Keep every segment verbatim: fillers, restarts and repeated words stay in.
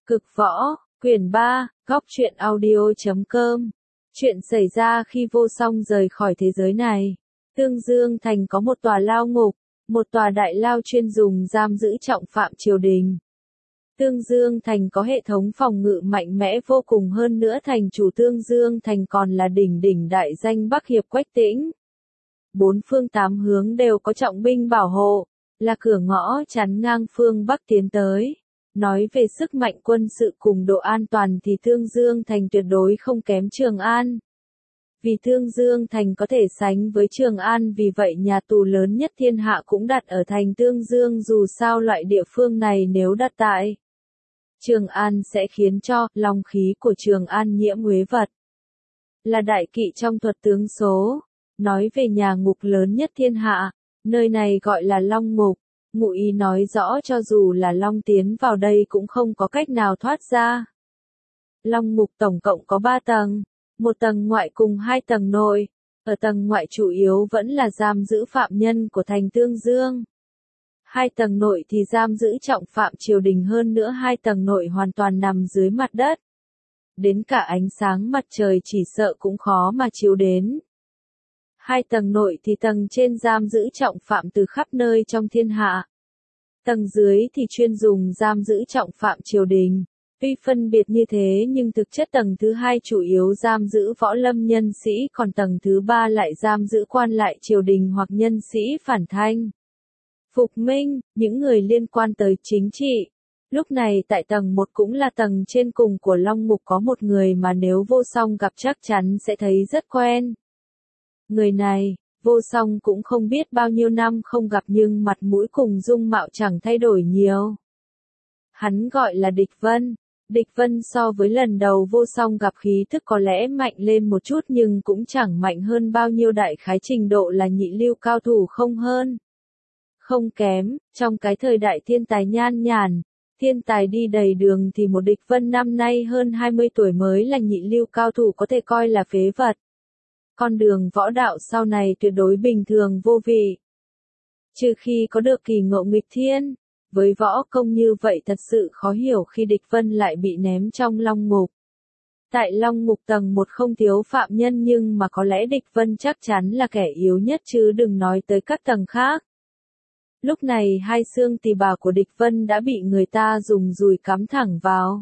Cực võ, quyển ba, góc truyện audio chấm com. Chuyện xảy ra khi vô song rời khỏi thế giới này. Tương Dương Thành có một tòa lao ngục, một tòa đại lao chuyên dùng giam giữ trọng phạm triều đình. Tương Dương Thành có hệ thống phòng ngự mạnh mẽ vô cùng, hơn nữa thành chủ Tương Dương Thành còn là đỉnh đỉnh đại danh Bắc Hiệp Quách Tĩnh. Bốn phương tám hướng đều có trọng binh bảo hộ, là cửa ngõ chắn ngang phương Bắc tiến tới. Nói về sức mạnh quân sự cùng độ an toàn thì Tương Dương Thành tuyệt đối không kém Trường An. Vì Tương Dương Thành có thể sánh với Trường An, vì vậy nhà tù lớn nhất thiên hạ cũng đặt ở thành Tương Dương, dù sao loại địa phương này nếu đặt tại Trường An sẽ khiến cho long khí của Trường An nhiễm uế vật. Là đại kỵ trong thuật tướng số. Nói về nhà ngục lớn nhất thiên hạ, nơi này gọi là Long Ngục. Ngụ ý nói rõ cho dù là Long tiến vào đây cũng không có cách nào thoát ra. Long Ngục tổng cộng có ba tầng, một tầng ngoại cùng hai tầng nội. Ở tầng ngoại chủ yếu vẫn là giam giữ phạm nhân của thành Tương Dương. Hai tầng nội thì giam giữ trọng phạm triều đình, hơn nữa hai tầng nội hoàn toàn nằm dưới mặt đất. Đến cả ánh sáng mặt trời chỉ sợ cũng khó mà chiếu đến. Hai tầng nội thì tầng trên giam giữ trọng phạm từ khắp nơi trong thiên hạ. Tầng dưới thì chuyên dùng giam giữ trọng phạm triều đình. Tuy phân biệt như thế nhưng thực chất tầng thứ hai chủ yếu giam giữ võ lâm nhân sĩ, còn tầng thứ ba lại giam giữ quan lại triều đình hoặc nhân sĩ phản thanh, phục minh, những người liên quan tới chính trị. Lúc này tại tầng một cũng là tầng trên cùng của Long Ngục có một người mà nếu vô song gặp chắc chắn sẽ thấy rất quen. Người này, vô song cũng không biết bao nhiêu năm không gặp nhưng mặt mũi cùng dung mạo chẳng thay đổi nhiều. Hắn gọi là Địch Vân. Địch Vân so với lần đầu vô song gặp khí thức có lẽ mạnh lên một chút nhưng cũng chẳng mạnh hơn bao nhiêu, đại khái trình độ là nhị lưu cao thủ không hơn. Không kém, trong cái thời đại thiên tài nhan nhản, thiên tài đi đầy đường thì một Địch Vân năm nay hơn hai mươi tuổi mới là nhị lưu cao thủ, có thể coi là phế vật. Con đường võ đạo sau này tuyệt đối bình thường vô vị. Trừ khi có được kỳ ngộ nghịch thiên, với võ công như vậy thật sự khó hiểu khi Địch Vân lại bị ném trong Long Ngục. Tại Long Ngục tầng một không thiếu phạm nhân nhưng mà có lẽ Địch Vân chắc chắn là kẻ yếu nhất chứ đừng nói tới các tầng khác. Lúc này hai xương tỳ bà của Địch Vân đã bị người ta dùng dùi cắm thẳng vào.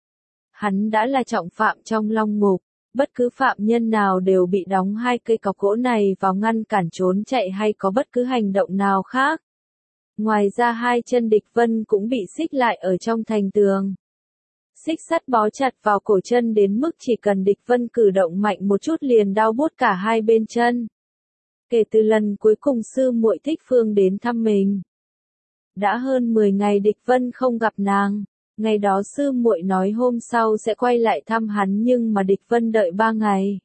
Hắn đã là trọng phạm trong Long Ngục. Bất cứ phạm nhân nào đều bị đóng hai cây cọc gỗ này vào ngăn cản trốn chạy hay có bất cứ hành động nào khác. Ngoài ra hai chân Địch Vân cũng bị xích lại ở trong thành tường. Xích sắt bó chặt vào cổ chân đến mức chỉ cần Địch Vân cử động mạnh một chút liền đau buốt cả hai bên chân. Kể từ lần cuối cùng sư muội Thích Phương đến thăm mình, đã hơn mười ngày Địch Vân không gặp nàng. Ngày đó sư muội nói hôm sau sẽ quay lại thăm hắn nhưng mà Địch Vân đợi ba ngày.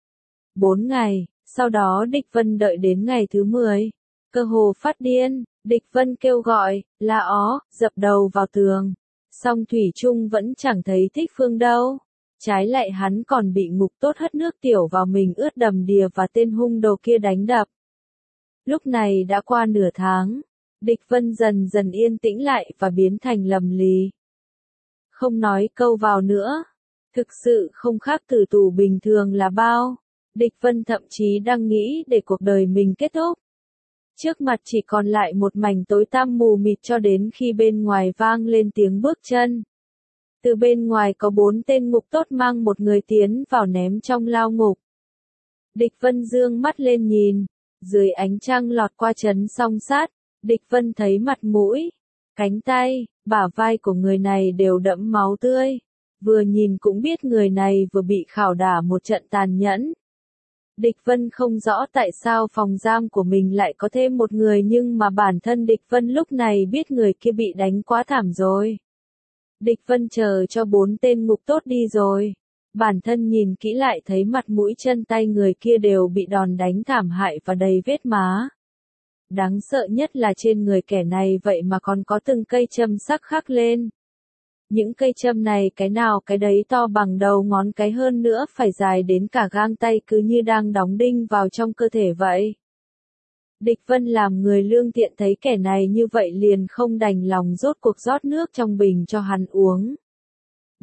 Bốn ngày, sau đó Địch Vân đợi đến ngày thứ mười. Cơ hồ phát điên, Địch Vân kêu gọi, la ó, dập đầu vào tường. Song thủy chung vẫn chẳng thấy Thích Phương đâu. Trái lại hắn còn bị Ngục Tốt hất nước tiểu vào mình ướt đầm đìa và tên hung đồ kia đánh đập. Lúc này đã qua nửa tháng. Địch Vân dần dần yên tĩnh lại và biến thành lầm lì. Không nói câu vào nữa. Thực sự không khác tử tù bình thường là bao. Địch Vân thậm chí đang nghĩ để cuộc đời mình kết thúc. Trước mặt chỉ còn lại một mảnh tối tăm mù mịt cho đến khi bên ngoài vang lên tiếng bước chân. Từ bên ngoài có bốn tên Ngục Tốt mang một người tiến vào ném trong lao ngục. Địch Vân dương mắt lên nhìn. Dưới ánh trăng lọt qua trấn song sát, Địch Vân thấy mặt mũi, cánh tay, bả vai của người này đều đẫm máu tươi. Vừa nhìn cũng biết người này vừa bị khảo đả một trận tàn nhẫn. Địch Vân không rõ tại sao phòng giam của mình lại có thêm một người nhưng mà bản thân Địch Vân lúc này biết người kia bị đánh quá thảm rồi. Địch Vân chờ cho bốn tên Ngục Tốt đi rồi. Bản thân nhìn kỹ lại thấy mặt mũi chân tay người kia đều bị đòn đánh thảm hại và đầy vết má. Đáng sợ nhất là trên người kẻ này vậy mà còn có từng cây châm sắc khắc lên. Những cây châm này cái nào cái đấy to bằng đầu ngón cái, hơn nữa phải dài đến cả gang tay, cứ như đang đóng đinh vào trong cơ thể vậy. Địch Vân làm người lương thiện thấy kẻ này như vậy liền không đành lòng rốt cuộc rót nước trong bình cho hắn uống.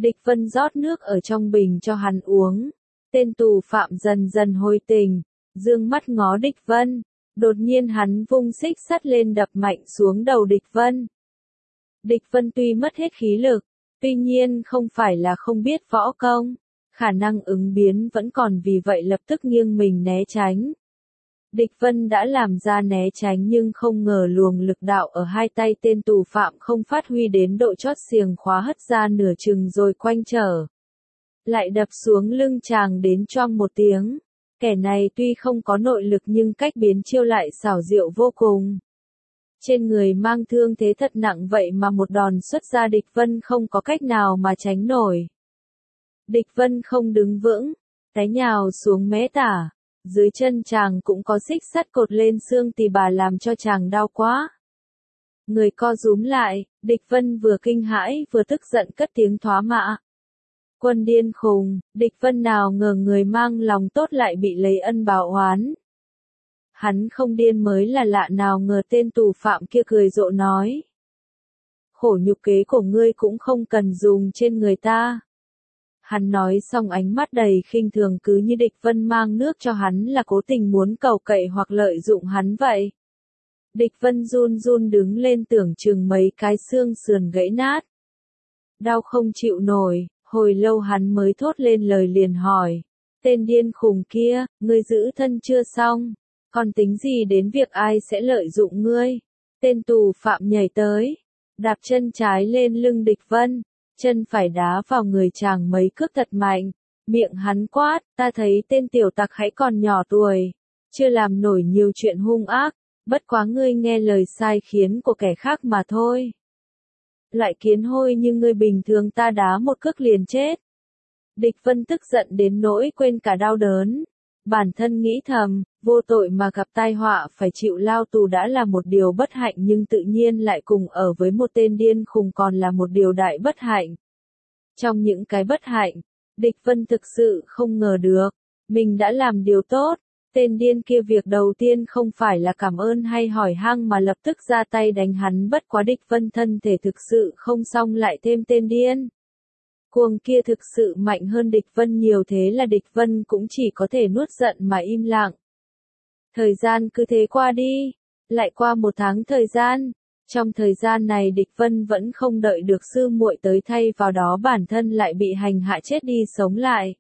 Địch Vân rót nước ở trong bình cho hắn uống. Tên tù phạm dần dần hồi tỉnh, dương mắt ngó Địch Vân. Đột nhiên hắn vung xích sắt lên đập mạnh xuống đầu Địch Vân. Địch Vân tuy mất hết khí lực, tuy nhiên không phải là không biết võ công, khả năng ứng biến vẫn còn, vì vậy lập tức nghiêng mình né tránh. Địch Vân đã làm ra né tránh nhưng không ngờ luồng lực đạo ở hai tay tên tù phạm không phát huy đến độ chót, xiềng khóa hất ra nửa chừng rồi quanh trở. Lại đập xuống lưng chàng đến choang một tiếng. Kẻ này tuy không có nội lực nhưng cách biến chiêu lại xảo diệu vô cùng. Trên người mang thương thế thật nặng vậy mà một đòn xuất ra Địch Vân không có cách nào mà tránh nổi. Địch Vân không đứng vững, té nhào xuống mé tả. Dưới chân chàng cũng có xích sắt cột lên xương tỳ bà làm cho chàng đau quá. Người co rúm lại, Địch Vân vừa kinh hãi vừa tức giận cất tiếng thoá mạ. Quân điên khùng, Địch Vân nào ngờ người mang lòng tốt lại bị lấy ân báo oán. Hắn không điên mới là lạ, nào ngờ tên tù phạm kia cười rộ nói. Khổ nhục kế của ngươi cũng không cần dùng trên người ta. Hắn nói xong ánh mắt đầy khinh thường, cứ như Địch Vân mang nước cho hắn là cố tình muốn cầu cậy hoặc lợi dụng hắn vậy. Địch Vân run run đứng lên, tưởng chừng mấy cái xương sườn gãy nát. Đau không chịu nổi, hồi lâu hắn mới thốt lên lời liền hỏi. Tên điên khùng kia, ngươi giữ thân chưa xong, còn tính gì đến việc ai sẽ lợi dụng ngươi? Tên tù phạm nhảy tới, đạp chân trái lên lưng Địch Vân. Chân phải đá vào người chàng mấy cước thật mạnh, miệng hắn quát, ta thấy tên tiểu tặc hãy còn nhỏ tuổi, chưa làm nổi nhiều chuyện hung ác, bất quá ngươi nghe lời sai khiến của kẻ khác mà thôi. Loại kiến hôi như ngươi bình thường ta đá một cước liền chết. Địch Vân tức giận đến nỗi quên cả đau đớn. Bản thân nghĩ thầm, vô tội mà gặp tai họa phải chịu lao tù đã là một điều bất hạnh, nhưng tự nhiên lại cùng ở với một tên điên khùng còn là một điều đại bất hạnh. Trong những cái bất hạnh, Địch Vân thực sự không ngờ được, mình đã làm điều tốt. Tên điên kia việc đầu tiên không phải là cảm ơn hay hỏi han mà lập tức ra tay đánh hắn, bất quá Địch Vân thân thể thực sự không xong lại thêm tên điên cuồng kia thực sự mạnh hơn Địch Vân nhiều, thế là Địch Vân cũng chỉ có thể nuốt giận mà im lặng. Thời gian cứ thế qua đi, lại qua một tháng thời gian. Trong thời gian này Địch Vân vẫn không đợi được sư muội tới, thay vào đó bản thân lại bị hành hạ chết đi sống lại.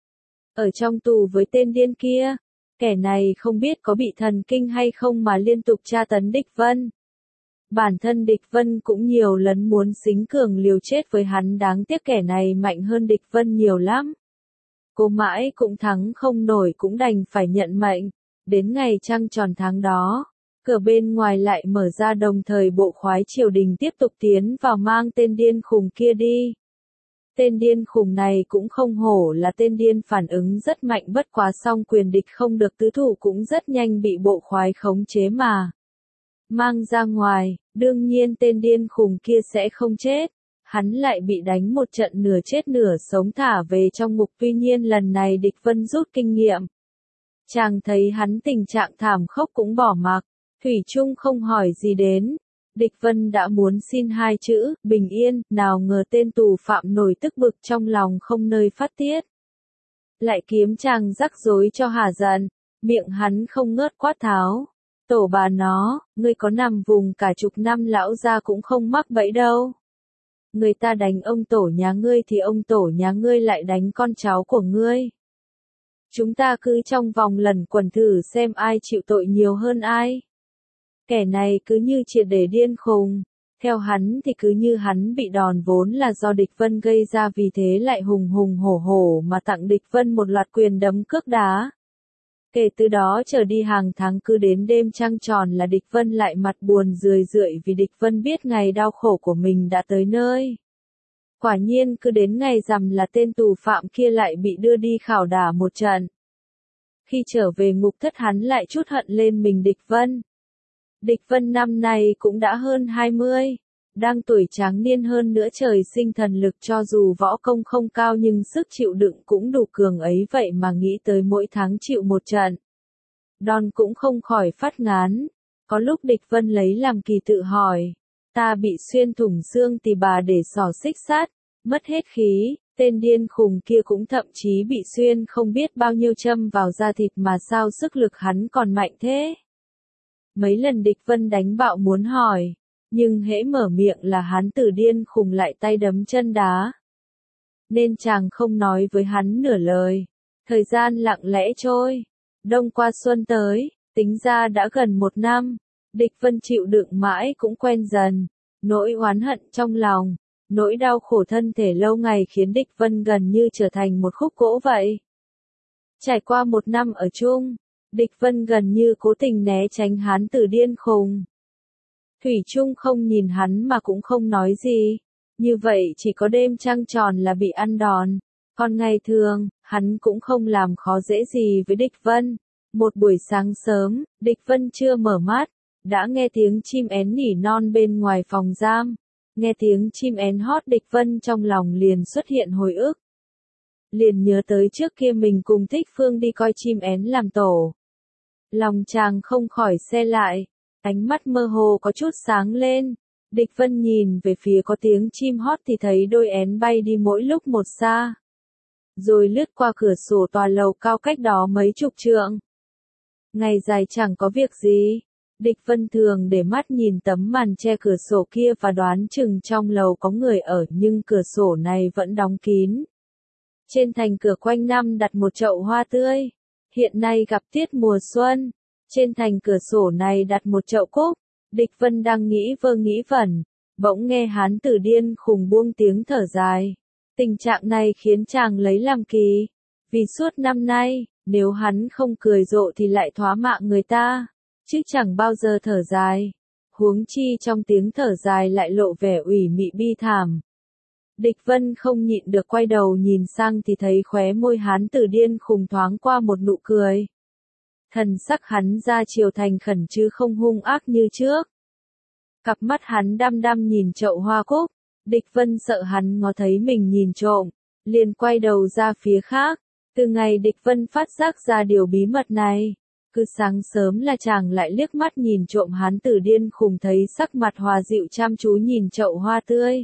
Ở trong tù với tên điên kia, kẻ này không biết có bị thần kinh hay không mà liên tục tra tấn Địch Vân. Bản thân Địch Vân cũng nhiều lần muốn xính cường liều chết với hắn, đáng tiếc kẻ này mạnh hơn Địch Vân nhiều lắm. Cố mãi cũng thắng không nổi, cũng đành phải nhận mệnh. Đến ngày trăng tròn tháng đó, cửa bên ngoài lại mở ra, đồng thời bộ khoái triều đình tiếp tục tiến vào mang tên điên khùng kia đi. Tên điên khùng này cũng không hổ là tên điên, phản ứng rất mạnh, bất quá song quyền địch không được tứ thủ cũng rất nhanh bị bộ khoái khống chế mà mang ra ngoài. Đương nhiên tên điên khùng kia sẽ không chết, hắn lại bị đánh một trận nửa chết nửa sống thả về trong ngục. Tuy nhiên lần này Địch Vân rút kinh nghiệm, chàng thấy hắn tình trạng thảm khốc cũng bỏ mặc, thủy chung không hỏi gì đến. Địch Vân đã muốn xin hai chữ bình yên, nào ngờ tên tù phạm nổi tức bực trong lòng không nơi phát tiết, lại kiếm chàng rắc rối cho hả giận. Miệng hắn không ngớt quát tháo, tổ bà nó, ngươi có nằm vùng cả chục năm lão gia cũng không mắc bẫy đâu. Người ta đánh ông tổ nhà ngươi thì ông tổ nhà ngươi lại đánh con cháu của ngươi. Chúng ta cứ trong vòng lần quần thử xem ai chịu tội nhiều hơn ai. Kẻ này cứ như triệt để điên khùng. Theo hắn thì cứ như hắn bị đòn vốn là do Địch Vân gây ra, vì thế lại hùng hùng hổ hổ mà tặng Địch Vân một loạt quyền đấm cước đá. Kể từ đó trở đi hàng tháng cứ đến đêm trăng tròn là Địch Vân lại mặt buồn rười rượi, vì Địch Vân biết ngày đau khổ của mình đã tới nơi. Quả nhiên cứ đến ngày rằm là tên tù phạm kia lại bị đưa đi khảo đả một trận. Khi trở về ngục thất hắn lại trút hận lên mình Địch Vân. Địch Vân năm nay cũng đã hơn hai mươi, đang tuổi tráng niên, hơn nữa trời sinh thần lực, cho dù võ công không cao nhưng sức chịu đựng cũng đủ cường ấy, vậy mà nghĩ tới mỗi tháng chịu một trận đòn cũng không khỏi phát ngán. Có lúc Địch Vân lấy làm kỳ tự hỏi, ta bị xuyên thủng xương tỳ bà để xỏ xích sắt, Mất hết khí, tên điên khùng kia cũng thậm chí bị xuyên không biết bao nhiêu châm vào da thịt mà sao sức lực hắn còn mạnh thế. Mấy lần Địch Vân đánh bạo muốn hỏi, nhưng hễ mở miệng là Hán Tử điên khùng lại tay đấm chân đá. Nên chàng không nói với hắn nửa lời. Thời gian lặng lẽ trôi, đông qua xuân tới, tính ra đã gần một năm. Địch Vân chịu đựng mãi cũng quen dần, nỗi oán hận trong lòng, nỗi đau khổ thân thể lâu ngày khiến Địch Vân gần như trở thành một khúc gỗ vậy. Trải qua một năm ở chung, Địch Vân gần như cố tình né tránh Hán Tử điên khùng. Thủy chung không nhìn hắn mà cũng không nói gì, như vậy chỉ có đêm trăng tròn là bị ăn đòn, còn ngày thường, hắn cũng không làm khó dễ gì với Địch Vân. Một buổi sáng sớm, Địch Vân chưa mở mắt, đã nghe tiếng chim én nỉ non bên ngoài phòng giam. Nghe tiếng chim én hót Địch Vân trong lòng liền xuất hiện hồi ức. Liền nhớ tới trước kia mình cùng Thích Phương đi coi chim én làm tổ. Lòng chàng không khỏi se lại, ánh mắt mơ hồ có chút sáng lên. Địch Vân nhìn về phía có tiếng chim hót thì thấy đôi én bay đi mỗi lúc một xa. Rồi lướt qua cửa sổ tòa lầu cao cách đó mấy chục trượng. Ngày dài chẳng có việc gì. Địch Vân thường để mắt nhìn tấm màn che cửa sổ kia và đoán chừng trong lầu có người ở nhưng cửa sổ này vẫn đóng kín. Trên thành cửa quanh năm đặt một chậu hoa tươi. Hiện nay gặp tiết mùa xuân. Trên thành cửa sổ này đặt một chậu cúc. Địch Vân đang nghĩ vơ nghĩ vẩn. Bỗng nghe Hán Tử điên khùng buông tiếng thở dài. Tình trạng này khiến chàng lấy làm kỳ. Vì suốt năm nay, nếu hắn không cười rộ thì lại thóa mạ người ta. Chứ chẳng bao giờ thở dài. Huống chi trong tiếng thở dài lại lộ vẻ ủy mị bi thảm. Địch Vân không nhịn được quay đầu nhìn sang thì thấy khóe môi Hán Tử điên khùng thoáng qua một nụ cười. Thần sắc hắn ra chiều thành khẩn chứ không hung ác như trước. Cặp mắt hắn đăm đăm nhìn chậu hoa cúc. Địch Vân sợ hắn ngó thấy mình nhìn trộm, liền quay đầu ra phía khác. Từ ngày Địch Vân phát giác ra điều bí mật này, cứ sáng sớm là chàng lại liếc mắt nhìn trộm Hán Tử điên khùng thấy sắc mặt hòa dịu chăm chú nhìn chậu hoa tươi.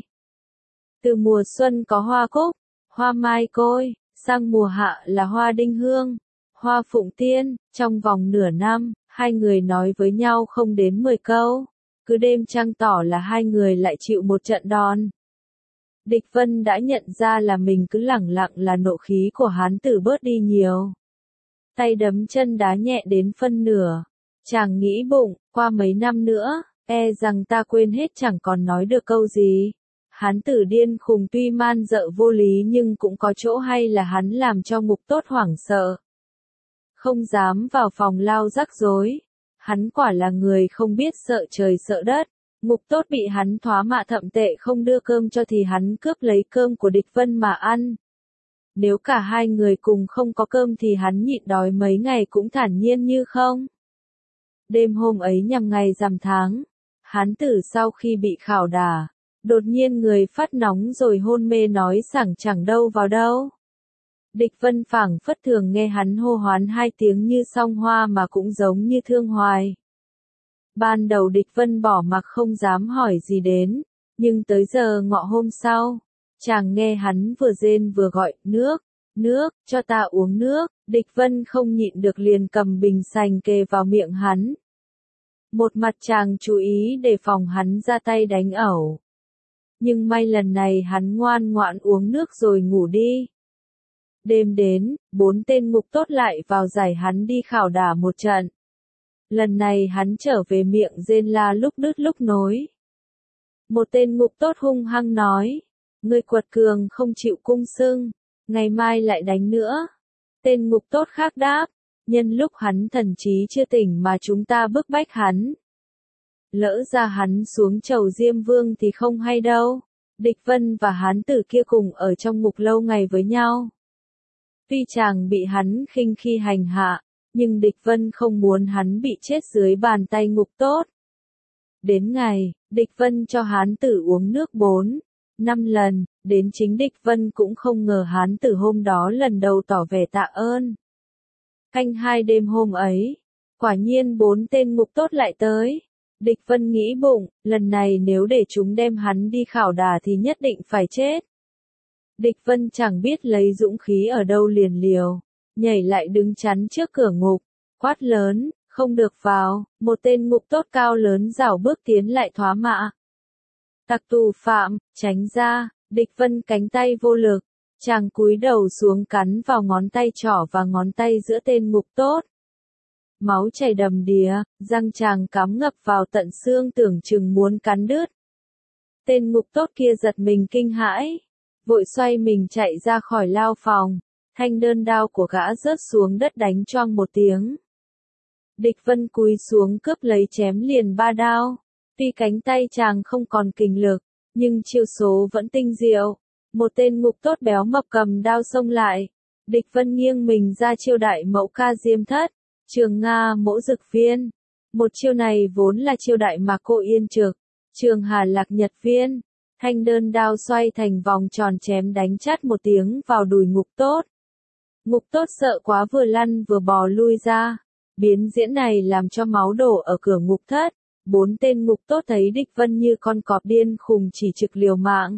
Từ mùa xuân có hoa cúc, hoa mai côi, sang mùa hạ là hoa đinh hương, hoa phụng tiên, trong vòng nửa năm, hai người nói với nhau không đến mười câu. Cứ đêm trăng tỏ là hai người lại chịu một trận đòn. Địch Vân đã nhận ra là mình cứ lẳng lặng là nộ khí của Hán Tử bớt đi nhiều. Tay đấm chân đá nhẹ đến phân nửa. Chàng nghĩ bụng, qua mấy năm nữa, e rằng ta quên hết chẳng còn nói được câu gì. Hán Tử điên khùng tuy man dợ vô lý nhưng cũng có chỗ hay là hắn làm cho Ngục Tốt hoảng sợ. Không dám vào phòng lao rắc rối. Hắn quả là người không biết sợ trời sợ đất. Ngục Tốt bị hắn thóa mạ thậm tệ không đưa cơm cho thì hắn cướp lấy cơm của Địch Vân mà ăn. Nếu cả hai người cùng không có cơm thì hắn nhịn đói mấy ngày cũng thản nhiên như không. Đêm hôm ấy nhằm ngày rằm tháng, Hán Tử sau khi bị khảo đả, đột nhiên người phát nóng rồi hôn mê nói sảng chẳng đâu vào đâu. Địch Vân phảng phất thường nghe hắn hô hoán hai tiếng như song hoa mà cũng giống như thương hoài. Ban đầu Địch Vân bỏ mặc không dám hỏi gì đến, nhưng tới giờ ngọ hôm sau, chàng nghe hắn vừa rên vừa gọi, nước, nước, cho ta uống nước. Địch Vân không nhịn được liền cầm bình sành kề vào miệng hắn. Một mặt chàng chú ý đề phòng hắn ra tay đánh ẩu. Nhưng may lần này hắn ngoan ngoãn uống nước rồi ngủ đi. Đêm đến, bốn tên Ngục Tốt lại vào giải hắn đi khảo đả một trận. Lần này hắn trở về miệng rên la lúc đứt lúc nối. Một tên Ngục Tốt hung hăng nói, ngươi quật cường không chịu cung xưng, ngày mai lại đánh nữa. Tên Ngục Tốt khác đáp, nhân lúc hắn thần trí chưa tỉnh mà chúng ta bức bách hắn. Lỡ ra hắn xuống chầu Diêm Vương thì không hay đâu. Địch Vân và Hán Tử kia cùng ở trong ngục lâu ngày với nhau. Tuy chàng bị hắn khinh khi hành hạ, nhưng Địch Vân không muốn hắn bị chết dưới bàn tay Ngục Tốt. Đến ngày, Địch Vân cho Hán Tử uống nước bốn, năm lần, đến chính Địch Vân cũng không ngờ Hán Tử hôm đó lần đầu tỏ vẻ tạ ơn. Canh hai đêm hôm ấy, quả nhiên bốn tên Ngục Tốt lại tới. Địch Vân nghĩ bụng, lần này nếu để chúng đem hắn đi khảo đả thì nhất định phải chết. Địch Vân chẳng biết lấy dũng khí ở đâu liền liều, nhảy lại đứng chắn trước cửa ngục, quát lớn, không được vào, một tên ngục tốt cao lớn rảo bước tiến lại thoá mạ. Tặc tù phạm, tránh ra, Địch Vân cánh tay vô lực, chàng cúi đầu xuống cắn vào ngón tay trỏ và ngón tay giữa tên ngục tốt. Máu chảy đầm đìa, răng chàng cắm ngập vào tận xương tưởng chừng muốn cắn đứt. Tên ngục tốt kia giật mình kinh hãi, vội xoay mình chạy ra khỏi lao phòng, thanh đơn đao của gã rớt xuống đất đánh choang một tiếng. Địch Vân cúi xuống cướp lấy chém liền ba đao, tuy cánh tay chàng không còn kình lực, nhưng chiêu số vẫn tinh diệu. Một tên ngục tốt béo mập cầm đao xông lại, Địch Vân nghiêng mình ra chiêu đại mẫu ca diêm thất, trường Nga mỗ dực viên. Một chiêu này vốn là chiêu đại mà cô yên trực, trường Hà lạc nhật viên. Thanh đơn đao xoay thành vòng tròn chém đánh chát một tiếng vào đùi ngục tốt. Ngục tốt sợ quá vừa lăn vừa bò lui ra. Biến diễn này làm cho máu đổ ở cửa ngục thất. Bốn tên ngục tốt thấy Địch Vân như con cọp điên khùng chỉ trực liều mạng.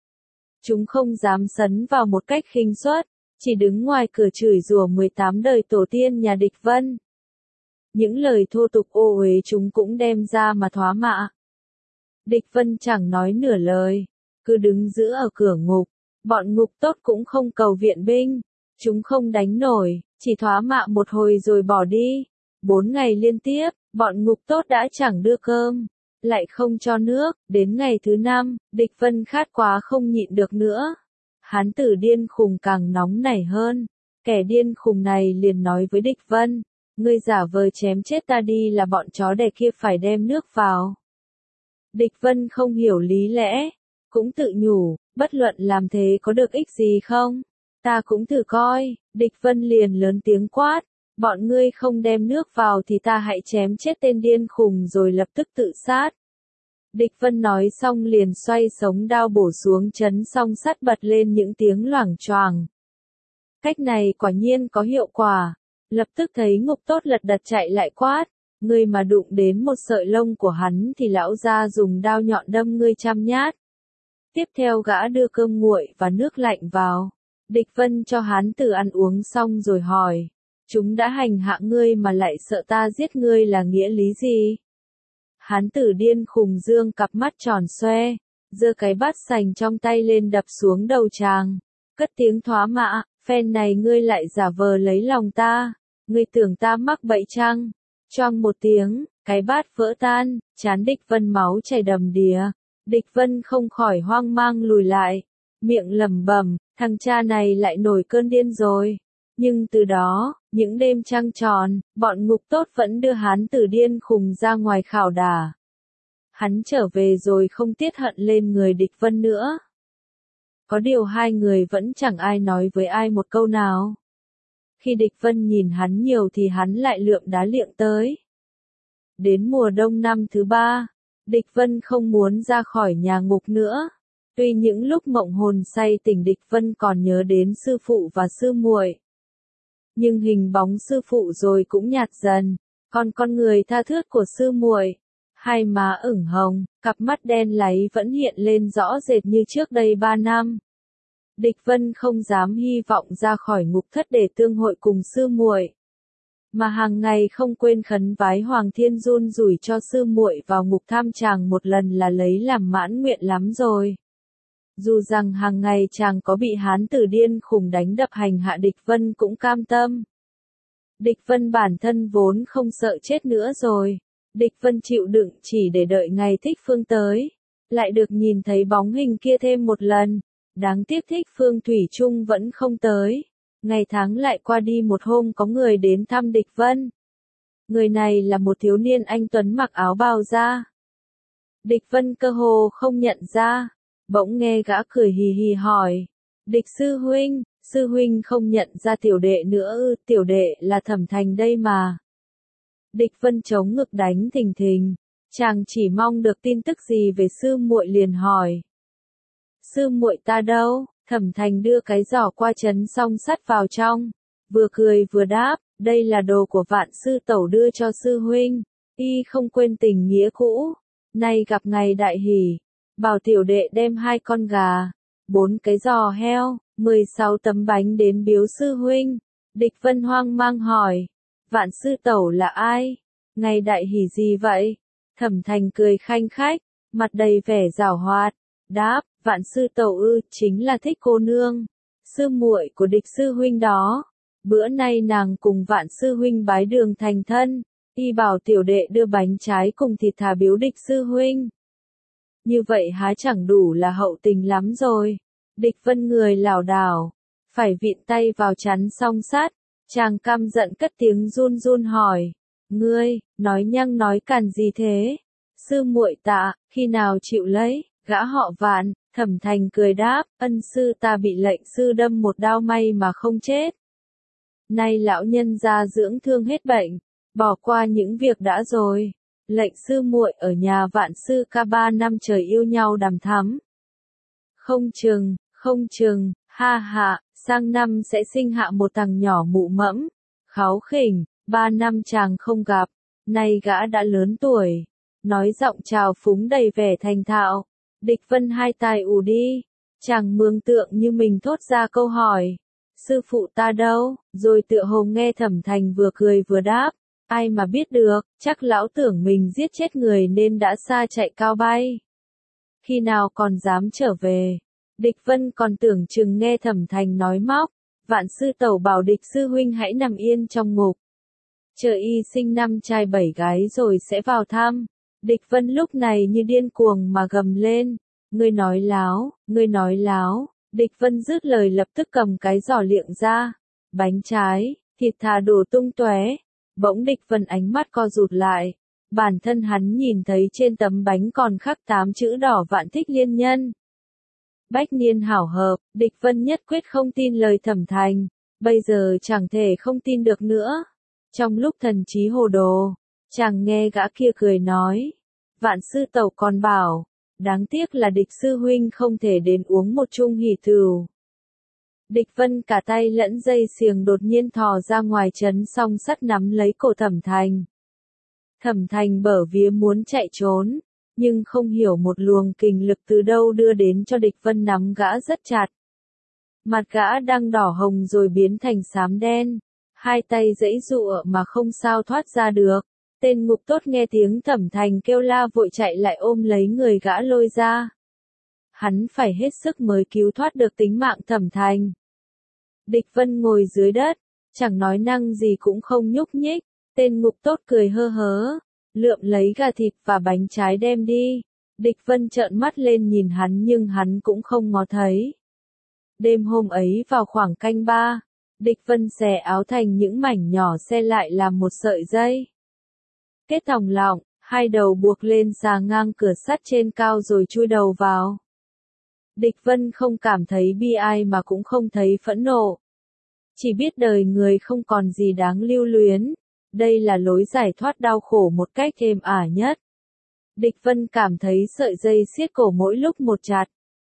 Chúng không dám sấn vào một cách khinh suất, chỉ đứng ngoài cửa chửi rủa mười tám đời tổ tiên nhà Địch Vân. Những lời thô tục ô uế chúng cũng đem ra mà thoá mạ. Địch Vân chẳng nói nửa lời, cứ đứng giữ ở cửa ngục, bọn ngục tốt cũng không cầu viện binh, chúng không đánh nổi, chỉ thoá mạ một hồi rồi bỏ đi. Bốn ngày liên tiếp, bọn ngục tốt đã chẳng đưa cơm, lại không cho nước, đến ngày thứ năm, Địch Vân khát quá không nhịn được nữa. Hán tử điên khùng càng nóng nảy hơn, kẻ điên khùng này liền nói với Địch Vân, ngươi giả vờ chém chết ta đi là bọn chó đẻ kia phải đem nước vào. Địch Vân không hiểu lý lẽ, cũng tự nhủ, bất luận làm thế có được ích gì không, ta cũng thử coi. Địch Vân liền lớn tiếng quát, bọn ngươi không đem nước vào thì ta hãy chém chết tên điên khùng rồi lập tức tự sát. Địch Vân nói xong liền xoay sống đao bổ xuống chấn song sắt bật lên những tiếng loảng choàng. Cách này quả nhiên có hiệu quả, lập tức thấy ngục tốt lật đật chạy lại quát, ngươi mà đụng đến một sợi lông của hắn thì lão gia dùng đao nhọn đâm ngươi trăm nhát. Tiếp theo gã đưa cơm nguội và nước lạnh vào. Địch Vân cho hán tử ăn uống xong rồi hỏi, chúng đã hành hạ ngươi mà lại sợ ta giết ngươi là nghĩa lý gì? Hán tử điên khùng dương cặp mắt tròn xoe, giơ cái bát sành trong tay lên đập xuống đầu chàng, cất tiếng thoá mạ, phen này ngươi lại giả vờ lấy lòng ta, ngươi tưởng ta mắc bẫy chăng? Choang một tiếng, cái bát vỡ tan, trán Địch Vân máu chảy đầm đìa. Địch Vân không khỏi hoang mang lùi lại, miệng lẩm bẩm, thằng cha này lại nổi cơn điên rồi. Nhưng từ đó, những đêm trăng tròn, bọn ngục tốt vẫn đưa hán tử điên khùng ra ngoài khảo đả. Hắn trở về rồi không tiết hận lên người Địch Vân nữa. Có điều hai người vẫn chẳng ai nói với ai một câu nào. Khi Địch Vân nhìn hắn nhiều thì hắn lại lượm đá liệng tới. Đến mùa đông năm thứ ba, Địch Vân không muốn ra khỏi nhà ngục nữa. Tuy những lúc mộng hồn say tỉnh Địch Vân còn nhớ đến sư phụ và sư muội, nhưng hình bóng sư phụ rồi cũng nhạt dần, còn con người tha thướt của sư muội, hai má ửng hồng, cặp mắt đen láy vẫn hiện lên rõ rệt như trước đây ba năm. Địch Vân không dám hy vọng ra khỏi ngục thất để tương hội cùng sư muội, mà hàng ngày không quên khấn vái Hoàng Thiên run rủi cho sư muội vào ngục thăm chàng một lần là lấy làm mãn nguyện lắm rồi. Dù rằng hàng ngày chàng có bị hán tử điên khùng đánh đập hành hạ Địch Vân cũng cam tâm. Địch Vân bản thân vốn không sợ chết nữa rồi. Địch Vân chịu đựng chỉ để đợi ngày Thích Phương tới. Lại được nhìn thấy bóng hình kia thêm một lần. Đáng tiếc Thích Phương thủy chung vẫn không tới. Ngày tháng lại qua đi, một hôm có người đến thăm Địch Vân. Người này là một thiếu niên anh tuấn mặc áo bào da. Địch Vân cơ hồ không nhận ra. Bỗng nghe gã cười hì hì hỏi, Địch sư huynh, sư huynh không nhận ra tiểu đệ nữa ư? Tiểu đệ là Thẩm Thành đây mà. Địch Vân chống ngực đánh thình thình, chàng chỉ mong được tin tức gì về sư muội liền hỏi. Sư muội ta đâu? Thẩm Thành đưa cái giỏ qua chấn song sắt vào trong, vừa cười vừa đáp, đây là đồ của Vạn sư tẩu đưa cho sư huynh, y không quên tình nghĩa cũ, nay gặp ngày đại hỷ. Bảo tiểu đệ đem hai con gà, bốn cái giò heo, mười sáu tấm bánh đến biếu sư huynh. Địch Vân hoang mang hỏi, Vạn sư tẩu là ai? Ngày đại hỉ gì vậy? Thẩm Thành cười khanh khách, mặt đầy vẻ giảo hoạt, đáp, Vạn sư tẩu ư, chính là Thích cô nương, sư muội của Địch sư huynh đó. Bữa nay nàng cùng Vạn sư huynh bái đường thành thân, y bảo tiểu đệ đưa bánh trái cùng thịt thà biếu Địch sư huynh. Như vậy há chẳng đủ là hậu tình lắm rồi. Địch Vân người lảo đảo, phải vịn tay vào chắn song sắt, chàng căm giận cất tiếng run run hỏi, ngươi, nói nhăng nói càn gì thế? Sư muội tạ, khi nào chịu lấy? Gã họ Vạn, Thẩm Thành cười đáp, ân sư ta bị lệnh sư đâm một đao may mà không chết. Nay lão nhân gia dưỡng thương hết bệnh, bỏ qua những việc đã rồi. Lệnh sư muội ở nhà Vạn sư ca ba năm trời yêu nhau đằm thắm. Không chừng, không chừng, ha ha, sang năm sẽ sinh hạ một thằng nhỏ mụ mẫm. Kháu khỉnh, ba năm chàng không gặp, nay gã đã lớn tuổi. Nói giọng trào phúng đầy vẻ thành thạo. Địch Vân hai tai ù đi, chàng mường tượng như mình thốt ra câu hỏi. Sư phụ ta đâu? Rồi tựa hồ nghe Thẩm Thành vừa cười vừa đáp. Ai mà biết được, chắc lão tưởng mình giết chết người nên đã xa chạy cao bay. Khi nào còn dám trở về? Địch Vân còn tưởng chừng nghe Thẩm Thành nói móc. Vạn sư tẩu bảo Địch sư huynh hãy nằm yên trong ngục. Chờ y sinh năm trai bảy gái rồi sẽ vào thăm. Địch Vân lúc này như điên cuồng mà gầm lên. Ngươi nói láo, ngươi nói láo. Địch Vân dứt lời lập tức cầm cái giỏ liệng ra. Bánh trái, thịt thà đổ tung tóe. Bỗng Địch Vân ánh mắt co rụt lại. Bản thân hắn nhìn thấy trên tấm bánh còn khắc tám chữ đỏ Vạn thích liên nhân. Bách niên hảo hợp, Địch Vân nhất quyết không tin lời Thẩm Thành. Bây giờ chẳng thể không tin được nữa. Trong lúc thần trí hồ đồ, chàng nghe gã kia cười nói. Vạn sư tẩu còn bảo, đáng tiếc là Địch sư huynh không thể đến uống một chung hỷ thửu. Địch Vân cả tay lẫn dây xiềng đột nhiên thò ra ngoài chấn song sắt nắm lấy cổ Thẩm Thành. Thẩm Thành bở vía muốn chạy trốn, nhưng không hiểu một luồng kình lực từ đâu đưa đến cho Địch Vân nắm gã rất chặt. Mặt gã đang đỏ hồng rồi biến thành xám đen, hai tay giãy giụa mà không sao thoát ra được. Tên ngục tốt nghe tiếng Thẩm Thành kêu la vội chạy lại ôm lấy người gã lôi ra. Hắn phải hết sức mới cứu thoát được tính mạng Thẩm Thành. Địch Vân ngồi dưới đất, chẳng nói năng gì cũng không nhúc nhích. Tên ngục tốt cười hơ hớ, lượm lấy gà thịt và bánh trái đem đi. Địch Vân trợn mắt lên nhìn hắn nhưng hắn cũng không ngó thấy. Đêm hôm ấy vào khoảng canh ba, Địch Vân xẻ áo thành những mảnh nhỏ xe lại làm một sợi dây. Kết thòng lọng, hai đầu buộc lên xà ngang cửa sắt trên cao rồi chui đầu vào. Địch Vân không cảm thấy bi ai mà cũng không thấy phẫn nộ. Chỉ biết đời người không còn gì đáng lưu luyến. Đây là lối giải thoát đau khổ một cách êm ả nhất. Địch Vân cảm thấy sợi dây siết cổ mỗi lúc một chặt.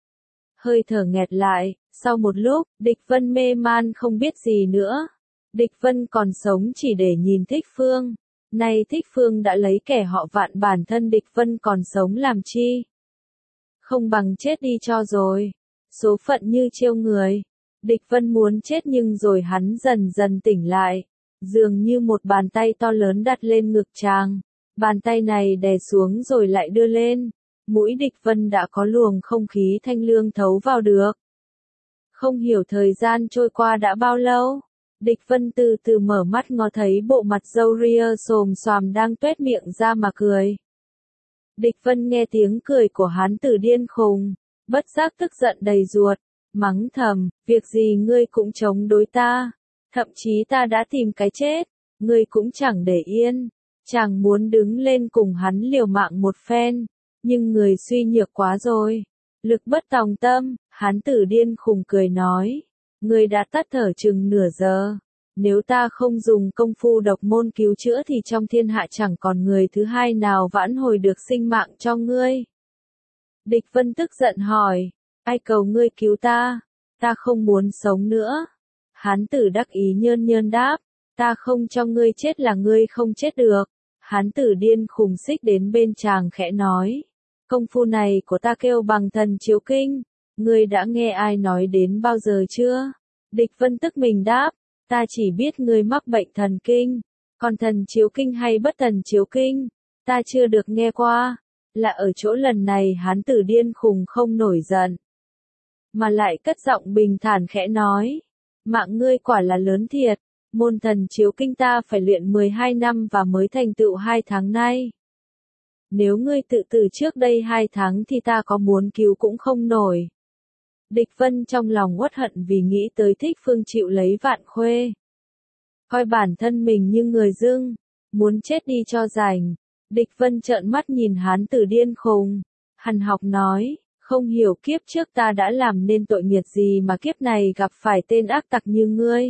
Hơi thở nghẹt lại, sau một lúc, Địch Vân mê man không biết gì nữa. Địch Vân còn sống chỉ để nhìn Thích Phương. Nay Thích Phương đã lấy kẻ họ Vạn, bản thân Địch Vân còn sống làm chi? Không bằng chết đi cho rồi. Số phận như trêu người. Địch Vân muốn chết nhưng rồi hắn dần dần tỉnh lại. Dường như một bàn tay to lớn đặt lên ngực chàng. Bàn tay này đè xuống rồi lại đưa lên. Mũi Địch Vân đã có luồng không khí thanh lương thấu vào được. Không hiểu thời gian trôi qua đã bao lâu. Địch Vân từ từ mở mắt ngó thấy bộ mặt râu ria xồm xoàm đang tuét miệng ra mà cười. Địch Vân nghe tiếng cười của hắn tử điên khùng, bất giác tức giận đầy ruột, mắng thầm, việc gì ngươi cũng chống đối ta, thậm chí ta đã tìm cái chết, ngươi cũng chẳng để yên. Chàng muốn đứng lên cùng hắn liều mạng một phen, nhưng người suy nhược quá rồi, lực bất tòng tâm. Hắn tử điên khùng cười nói, ngươi đã tắt thở chừng nửa giờ, nếu ta không dùng công phu độc môn cứu chữa thì trong thiên hạ chẳng còn người thứ hai nào vãn hồi được sinh mạng cho ngươi. Địch Vân tức giận hỏi, ai cầu ngươi cứu ta, ta không muốn sống nữa. Hán tử đắc ý nhơn nhơn đáp, ta không cho ngươi chết là ngươi không chết được. Hán tử điên khùng xích đến bên chàng khẽ nói, công phu này của ta kêu bằng thần chiếu kinh, Ngươi đã nghe ai nói đến bao giờ chưa? Địch Vân tức mình đáp, ta chỉ biết ngươi mắc bệnh thần kinh, còn thần chiếu kinh hay bất thần chiếu kinh, ta chưa được nghe qua, là ở chỗ lần này hán tử điên khùng không nổi giận, mà lại cất giọng bình thản khẽ nói, mạng ngươi quả là lớn thiệt, môn thần chiếu kinh ta phải luyện mười hai năm và mới thành tựu hai tháng nay. Nếu ngươi tự tử trước đây hai tháng thì ta có muốn cứu cũng không nổi. Địch Vân trong lòng uất hận vì nghĩ tới Thích Phương chịu lấy Vạn Khuê. Coi bản thân mình như người dưng, muốn chết đi cho rảnh. Địch Vân trợn mắt nhìn hán tử điên khùng. Hằn học nói, không hiểu kiếp trước ta đã làm nên tội nghiệp gì mà kiếp này gặp phải tên ác tặc như ngươi.